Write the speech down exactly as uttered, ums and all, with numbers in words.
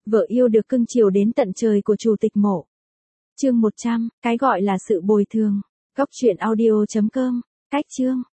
Vợ yêu được cưng chiều đến tận trời của chủ tịch mộ. Chương một trăm, cái gọi là sự bồi thường. Góc truyện audio chấm com. Cách chương.